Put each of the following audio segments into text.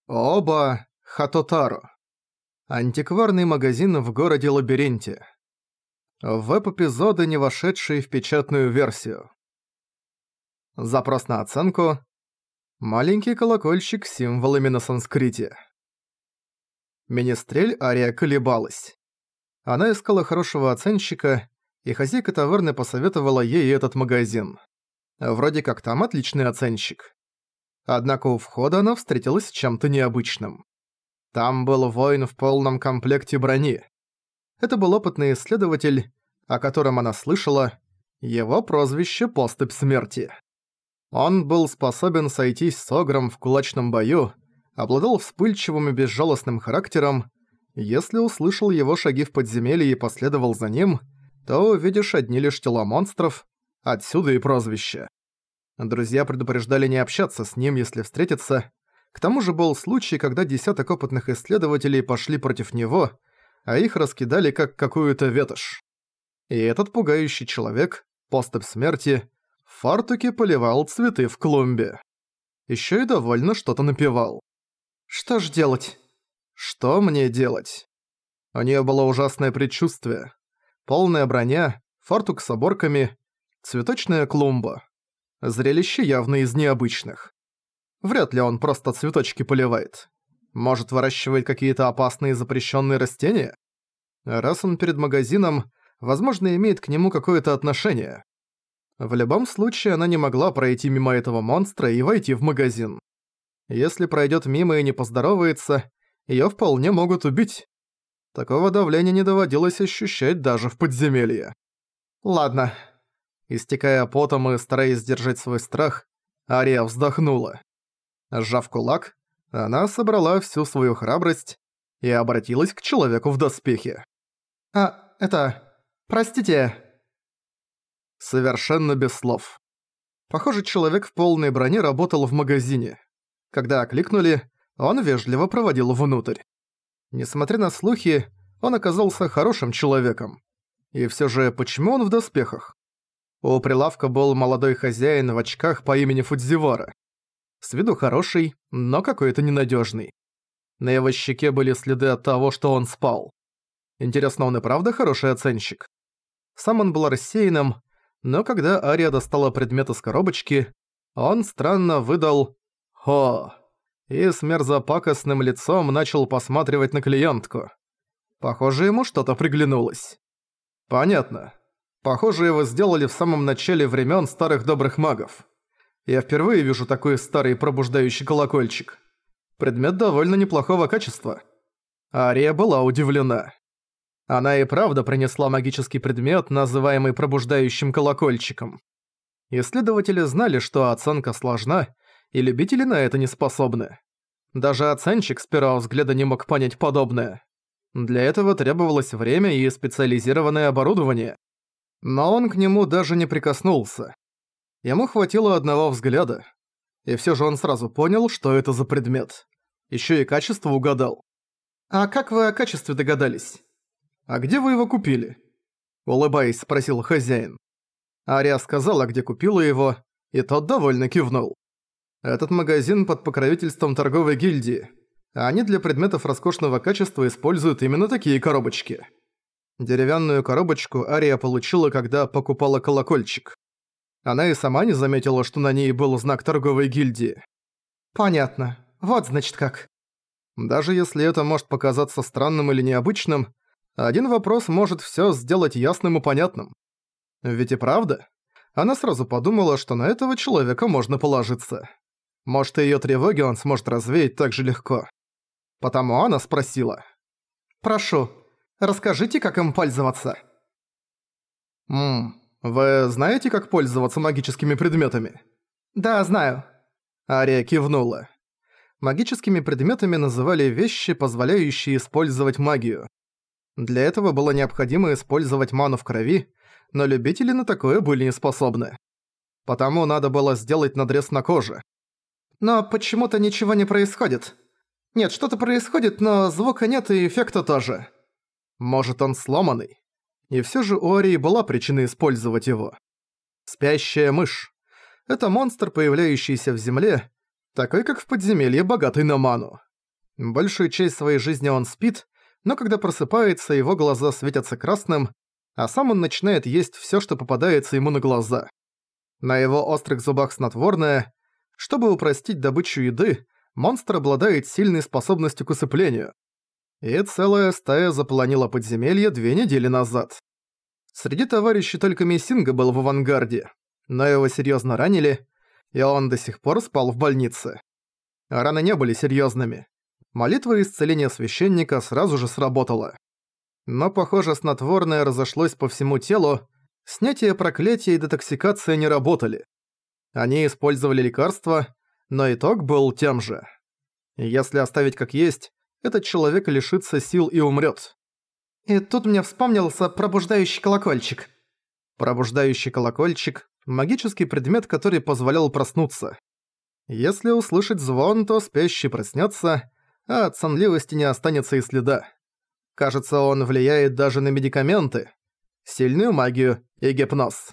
Оба Хатотаро. Антикварный магазин в городе-лабиринте. Веб-эпизоды, не вошедшие в печатную версию. Запрос на оценку. Маленький колокольчик с символами на санскрите. Министрель Ария колебалась. Она искала хорошего оценщика, и хозяйка таверны посоветовала ей этот магазин. Вроде как там отличный оценщик. Однако у входа она встретилась с чем-то необычным. Там был воин в полном комплекте брони. Это был опытный исследователь, о котором она слышала, его прозвище «Поступь смерти». Он был способен сойтись с Огром в кулачном бою, обладал вспыльчивым и безжалостным характером. Если услышал его шаги в подземелье и последовал за ним, то увидишь одни лишь тела монстров, отсюда и прозвище. Друзья предупреждали не общаться с ним, если встретиться. К тому же был случай, когда десяток опытных исследователей пошли против него, а их раскидали как какую-то ветошь. И этот пугающий человек, поступь смерти, в фартуке поливал цветы в клумбе. Ещё и довольно что-то напевал. Что ж делать? Что мне делать? У неё было ужасное предчувствие. Полная броня, фартук с оборками, цветочная клумба. Зрелище явно из необычных. Вряд ли он просто цветочки поливает. Может, выращивает какие-то опасные запрещенные растения? Раз он перед магазином, возможно, имеет к нему какое-то отношение. В любом случае, она не могла пройти мимо этого монстра и войти в магазин. Если пройдет мимо и не поздоровается, её вполне могут убить. Такого давления не доводилось ощущать даже в подземелье. Ладно. Истекая потом и стараясь сдержать свой страх, Ария вздохнула. Сжав кулак, она собрала всю свою храбрость и обратилась к человеку в доспехе. Простите...» Совершенно без слов. Похоже, человек в полной броне работал в магазине. Когда окликнули, он вежливо проводил внутрь. Несмотря на слухи, он оказался хорошим человеком. И всё же, почему он в доспехах? У прилавка был молодой хозяин в очках по имени Фудзивара. С виду хороший, но какой-то ненадёжный. На его щеке были следы от того, что он спал. Интересно, он и правда хороший оценщик? Сам он был рассеянным, но когда Ария достала предмет из коробочки, он странно выдал «Хо!» и с мерзопакостным лицом начал посматривать на клиентку. Похоже, ему что-то приглянулось. Понятно. Похоже, его сделали в самом начале времен старых добрых магов. Я впервые вижу такой старый пробуждающий колокольчик. Предмет довольно неплохого качества. Ария была удивлена. Она и правда принесла магический предмет, называемый пробуждающим колокольчиком. Исследователи знали, что оценка сложна, и любители на это не способны. Даже оценщик с первого взгляда не мог понять подобное. Для этого требовалось время и специализированное оборудование. Но он к нему даже не прикоснулся. Ему хватило одного взгляда. И всё же он сразу понял, что это за предмет. Ещё и качество угадал. «А как вы о качестве догадались?» «А где вы его купили?» Улыбаясь, спросил хозяин. Ария сказала, где купила его, и тот довольно кивнул. Этот магазин под покровительством торговой гильдии. Они для предметов роскошного качества используют именно такие коробочки. Деревянную коробочку Ария получила, когда покупала колокольчик. Она и сама не заметила, что на ней был знак торговой гильдии. «Понятно. Вот значит как». Даже если это может показаться странным или необычным, один вопрос может всё сделать ясным и понятным. Ведь и правда, она сразу подумала, что на этого человека можно положиться. Может, и её тревоги он сможет развеять так же легко. Потому она спросила. «Прошу, расскажите, как им пользоваться». Вы знаете, как пользоваться магическими предметами?» «Да, знаю». Ария кивнула. Магическими предметами называли вещи, позволяющие использовать магию. Для этого было необходимо использовать ману в крови, но любители на такое были не способны. Потому надо было сделать надрез на коже. «Но почему-то ничего не происходит. Нет, что-то происходит, но звука нет и эффекта тоже». Может, он сломанный? И всё же у Арии была причина использовать его. Спящая мышь. Это монстр, появляющийся в земле, такой как в подземелье, богатый на ману. Большую часть своей жизни он спит, но когда просыпается, его глаза светятся красным, а сам он начинает есть всё, что попадается ему на глаза. На его острых зубах снотворное. Чтобы упростить добычу еды, монстр обладает сильной способностью к усыплению. И целая стая заполонила подземелье 2 недели назад. Среди товарищей только Мессинга был в авангарде, но его серьёзно ранили, и он до сих пор спал в больнице. Раны не были серьёзными. Молитва исцеления священника сразу же сработала. Но, похоже, снотворное разошлось по всему телу, снятие проклятия и детоксикация не работали. Они использовали лекарства, но итог был тем же. Если оставить как есть, этот человек лишится сил и умрёт. И тут мне вспомнился пробуждающий колокольчик. Пробуждающий колокольчик – магический предмет, который позволял проснуться. Если услышать звон, то спящий проснётся, а от сонливости не останется и следа. Кажется, он влияет даже на медикаменты, сильную магию и гипноз.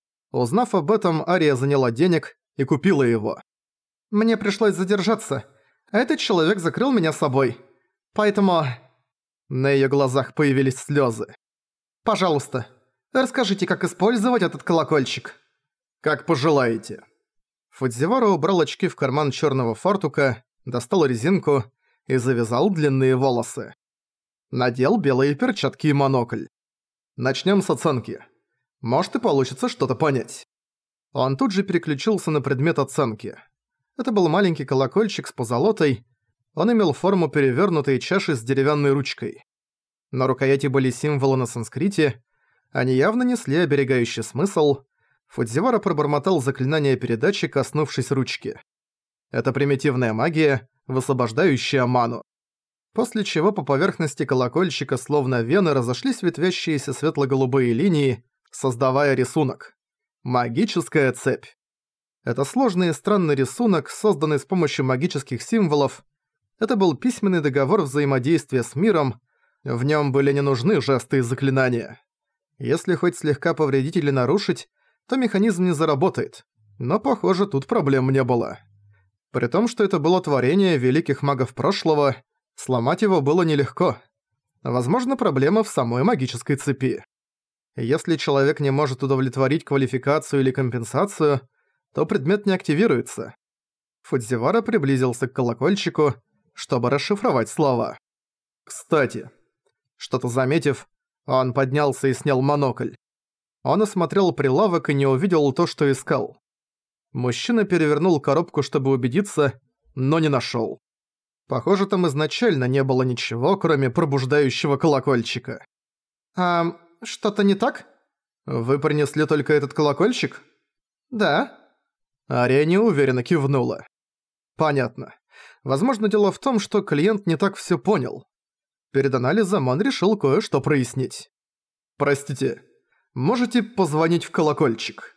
Узнав об этом, Ария заняла денег и купила его. Мне пришлось задержаться, а этот человек закрыл меня собой. Поэтому... На её глазах появились слёзы. Пожалуйста, расскажите, как использовать этот колокольчик. Как пожелаете. Фудзивара убрал очки в карман чёрного фартука, достал резинку и завязал длинные волосы. Надел белые перчатки и монокль. Начнём с оценки. Может и получится что-то понять. Он тут же переключился на предмет оценки. Это был маленький колокольчик с позолотой. Он имел форму перевёрнутой чаши с деревянной ручкой. На рукояти были символы на санскрите. Они явно несли оберегающий смысл. Фудзивара пробормотал заклинание передачи, коснувшись ручки. Это примитивная магия, высвобождающая ману. После чего по поверхности колокольчика словно вены разошлись ветвящиеся светло-голубые линии, создавая рисунок. Магическая цепь. Это сложный и странный рисунок, созданный с помощью магических символов. Это был письменный договор взаимодействия с миром, в нём были не нужны жесты и заклинания. Если хоть слегка повредить или нарушить, то механизм не заработает. Но, похоже, тут проблем не было. При том, что это было творение великих магов прошлого, сломать его было нелегко. Возможно, проблема в самой магической цепи. Если человек не может удовлетворить квалификацию или компенсацию, то предмет не активируется. Фудзивара приблизился к колокольчику, чтобы расшифровать слова. Кстати, что-то заметив, он поднялся и снял монокль. Он осмотрел прилавок и не увидел то, что искал. Мужчина перевернул коробку, чтобы убедиться, но не нашёл. Похоже, там изначально не было ничего, кроме пробуждающего колокольчика. «А что-то не так? Вы принесли только этот колокольчик?» «Да». Ария неуверенно кивнула. «Понятно. Возможно, дело в том, что клиент не так всё понял. Перед анализом он решил кое-что прояснить. Простите, можете позвонить в колокольчик?»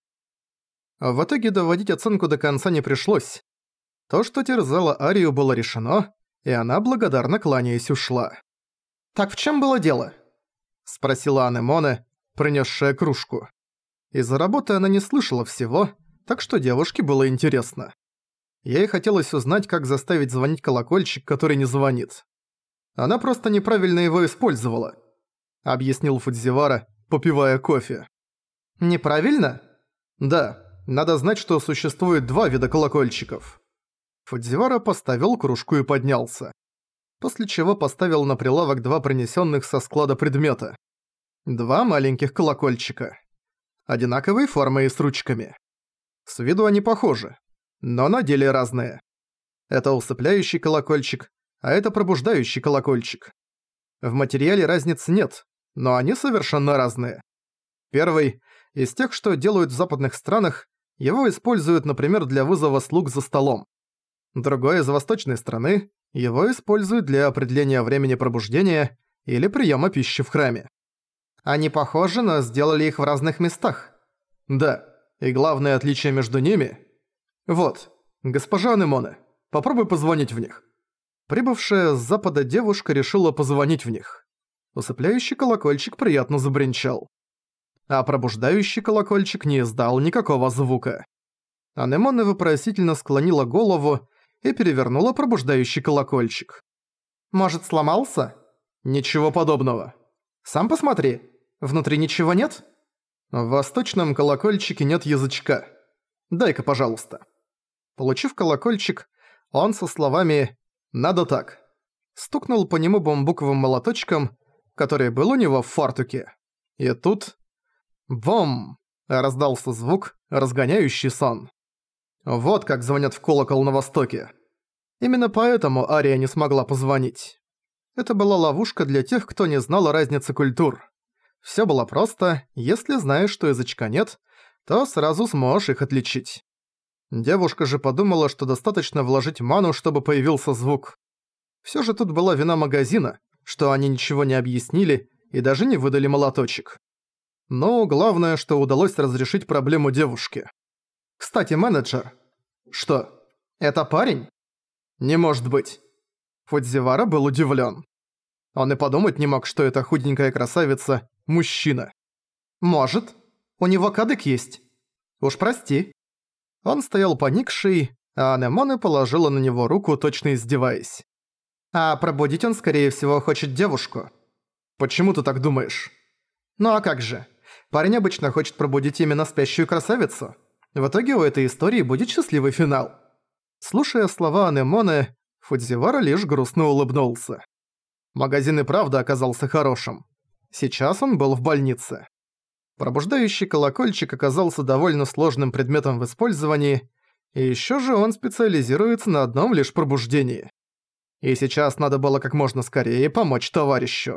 В итоге доводить оценку до конца не пришлось. То, что терзало Арию, было решено, и она, благодарно кланяясь, ушла. «Так в чем было дело?» – спросила Анемоне, принесшая кружку. Из-за работы она не слышала всего, так что девушке было интересно. Ей хотелось узнать, как заставить звонить колокольчик, который не звонит. Она просто неправильно его использовала, объяснил Фудзивара, попивая кофе. «Неправильно?» «Да, надо знать, что существует 2 вида колокольчиков». Фудзивара поставил кружку и поднялся. После чего поставил на прилавок 2 принесенных со склада предмета. 2 маленьких колокольчика. Одинаковой формы и с ручками. С виду они похожи, но на деле разные. Это усыпляющий колокольчик, а это пробуждающий колокольчик. В материале разницы нет, но они совершенно разные. Первый, из тех, что делают в западных странах, его используют, например, для вызова слуг за столом. Другой, из восточной страны, его используют для определения времени пробуждения или приема пищи в храме. Они похожи, но сделали их в разных местах. Да, и главное отличие между ними... Вот, госпожа Анемоне, попробуй позвонить в них. Прибывшая с запада девушка решила позвонить в них. Усыпляющий колокольчик приятно забринчал. А пробуждающий колокольчик не издал никакого звука. Анемоне вопросительно склонила голову и перевернула пробуждающий колокольчик. «Может, сломался?» «Ничего подобного. Сам посмотри. Внутри ничего нет?» «В восточном колокольчике нет язычка. Дай-ка, пожалуйста». Получив колокольчик, он со словами «надо так» стукнул по нему бамбуковым молоточком, который был у него в фартуке. И тут... бом! Раздался звук, разгоняющий сон. Вот как звонят в колокол на востоке. Именно поэтому Ария не смогла позвонить. Это была ловушка для тех, кто не знал о разнице культур. Всё было просто, если знаешь, что язычка нет, то сразу сможешь их отличить. Девушка же подумала, что достаточно вложить ману, чтобы появился звук. Всё же тут была вина магазина, что они ничего не объяснили и даже не выдали молоточек. Но главное, что удалось разрешить проблему девушки. «Кстати, менеджер...» «Что? Это парень?» «Не может быть». Фудзивара был удивлен. Он и подумать не мог, что эта худенькая красавица – мужчина. «Может. У него кадык есть. Уж прости». Он стоял поникший, а Анемоне положила на него руку, точно издеваясь. «А пробудить он, скорее всего, хочет девушку». «Почему ты так думаешь?» «Ну а как же? Парень обычно хочет пробудить именно спящую красавицу. В итоге у этой истории будет счастливый финал». Слушая слова Анемоне, Фудзивара лишь грустно улыбнулся. Магазин и правда оказался хорошим. Сейчас он был в больнице. Пробуждающий колокольчик оказался довольно сложным предметом в использовании, и ещё же он специализируется на одном лишь пробуждении. И сейчас надо было как можно скорее помочь товарищу.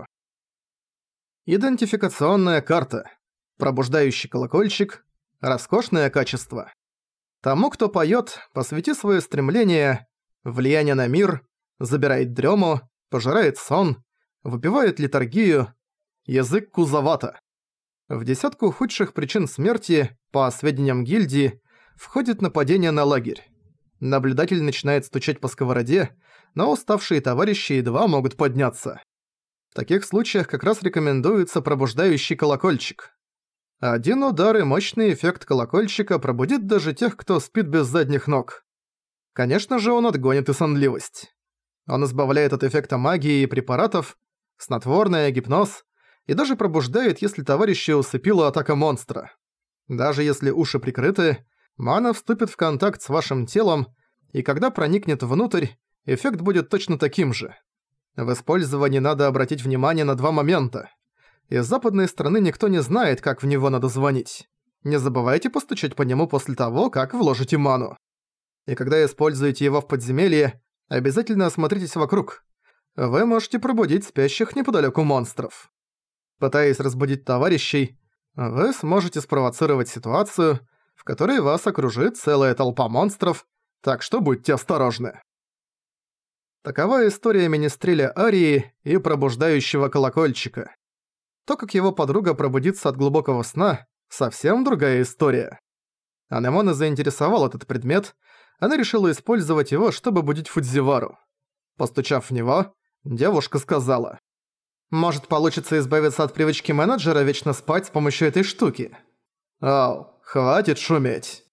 Идентификационная карта. Пробуждающий колокольчик. Роскошное качество. Тому, кто поёт, посвяти своё стремление, влияние на мир, забирает дрёму, пожирает сон, выпивает литургию, язык кузовато. В десятку худших причин смерти, по сведениям гильдии, входит нападение на лагерь. Наблюдатель начинает стучать по сковороде, но уставшие товарищи едва могут подняться. В таких случаях как раз рекомендуется пробуждающий колокольчик. Один удар и мощный эффект колокольчика пробудит даже тех, кто спит без задних ног. Конечно же, он отгонит и сонливость. Он избавляет от эффекта магии и препаратов, снотворное, гипноз, и даже пробуждает, если товарища усыпила атака монстра. Даже если уши прикрыты, мана вступит в контакт с вашим телом, и когда проникнет внутрь, эффект будет точно таким же. В использовании надо обратить внимание на два момента. Из западной страны никто не знает, как в него надо звонить. Не забывайте постучать по нему после того, как вложите ману. И когда используете его в подземелье, обязательно осмотритесь вокруг. Вы можете пробудить спящих неподалёку монстров. Пытаясь разбудить товарищей, вы сможете спровоцировать ситуацию, в которой вас окружит целая толпа монстров, так что будьте осторожны. Такова история Министреля Арии и пробуждающего колокольчика. То, как его подруга пробудится от глубокого сна, совсем другая история. Анемоне заинтересовал этот предмет, она решила использовать его, чтобы будить Фудзивару. Постучав в него, девушка сказала: «Может, получится избавиться от привычки менеджера вечно спать с помощью этой штуки?» «Ау, хватит шуметь!»